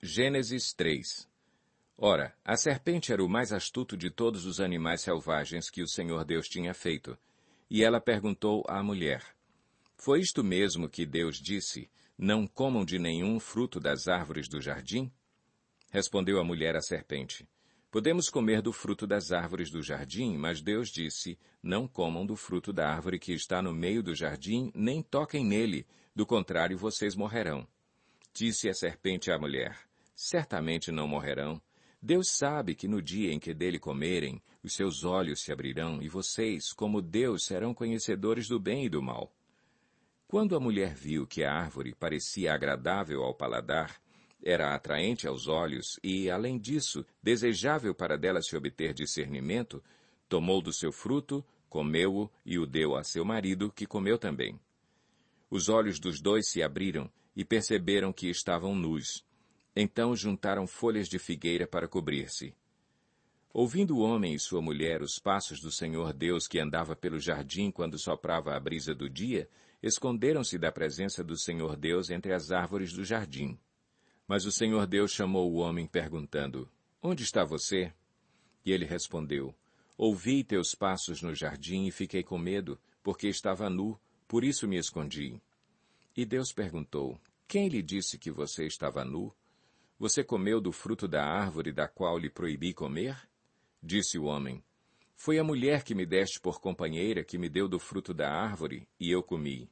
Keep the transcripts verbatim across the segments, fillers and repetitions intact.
Gênesis três. Ora, a serpente era o mais astuto de todos os animais selvagens que o Senhor Deus tinha feito. E ela perguntou à mulher: Foi isto mesmo que Deus disse, não comam de nenhum fruto das árvores do jardim? Respondeu a mulher à serpente: Podemos comer do fruto das árvores do jardim, mas Deus disse, não comam do fruto da árvore que está no meio do jardim, nem toquem nele, do contrário vocês morrerão. Disse a serpente à mulher: Certamente não morrerão. Deus sabe que no dia em que dele comerem, os seus olhos se abrirão, e vocês, como Deus, serão conhecedores do bem e do mal. Quando a mulher viu que a árvore parecia agradável ao paladar, era atraente aos olhos e, além disso, desejável para dela se obter discernimento, tomou do seu fruto, comeu-o e o deu a seu marido, que comeu também. Os olhos dos dois se abriram e perceberam que estavam nus. Então juntaram folhas de figueira para cobrir-se. Ouvindo o homem e sua mulher os passos do Senhor Deus que andava pelo jardim quando soprava a brisa do dia, esconderam-se da presença do Senhor Deus entre as árvores do jardim. Mas o Senhor Deus chamou o homem, perguntando: Onde está você? E ele respondeu: Ouvi teus passos no jardim e fiquei com medo, porque estava nu, por isso me escondi. E Deus perguntou: Quem lhe disse que você estava nu? Você comeu do fruto da árvore da qual lhe proibi comer? Disse o homem: Foi a mulher que me deste por companheira que me deu do fruto da árvore, e eu comi.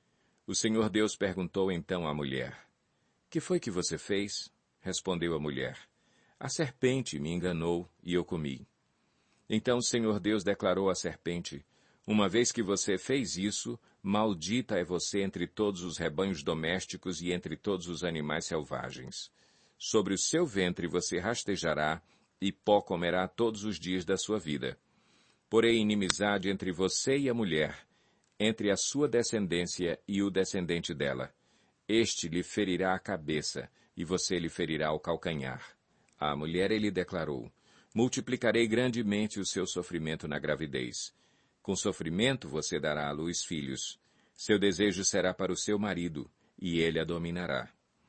O Senhor Deus perguntou então à mulher: Que foi que você fez? Respondeu a mulher: A serpente me enganou, e eu comi. Então o Senhor Deus declarou à serpente: Uma vez que você fez isso, maldita é você entre todos os rebanhos domésticos e entre todos os animais selvagens. Sobre o seu ventre você rastejará, e pó comerá todos os dias da sua vida. Porém inimizade entre você e a mulher, entre a sua descendência e o descendente dela. Este lhe ferirá a cabeça, e você lhe ferirá o calcanhar. À mulher ele declarou: Multiplicarei grandemente o seu sofrimento na gravidez. Com sofrimento você dará à luz filhos. Seu desejo será para o seu marido, e ele a dominará.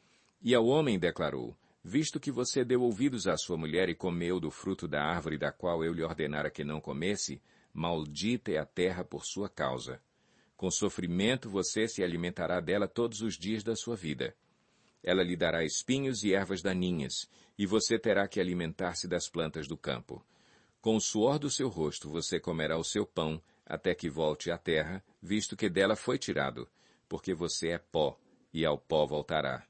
E ao homem declarou: Visto que você deu ouvidos à sua mulher e comeu do fruto da árvore da qual eu lhe ordenara que não comesse, maldita é a terra por sua causa. Com sofrimento você se alimentará dela todos os dias da sua vida. Ela lhe dará espinhos e ervas daninhas, e você terá que alimentar-se das plantas do campo. Com o suor do seu rosto você comerá o seu pão, até que volte à terra, visto que dela foi tirado, porque você é pó, e ao pó voltará.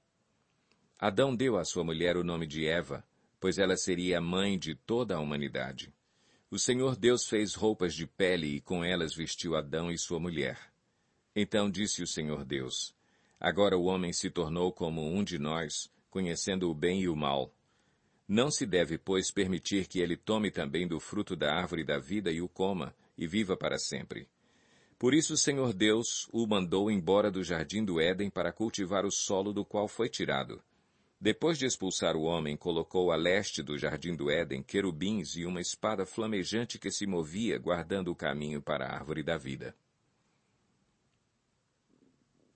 Adão deu à sua mulher o nome de Eva, pois ela seria a mãe de toda a humanidade. O Senhor Deus fez roupas de pele e com elas vestiu Adão e sua mulher. Então disse o Senhor Deus: Agora o homem se tornou como um de nós, conhecendo o bem e o mal. Não se deve, pois, permitir que ele tome também do fruto da árvore da vida e o coma, e viva para sempre. Por isso o Senhor Deus o mandou embora do jardim do Éden para cultivar o solo do qual foi tirado. Depois de expulsar o homem, colocou a leste do jardim do Éden querubins e uma espada flamejante que se movia, guardando o caminho para a árvore da vida.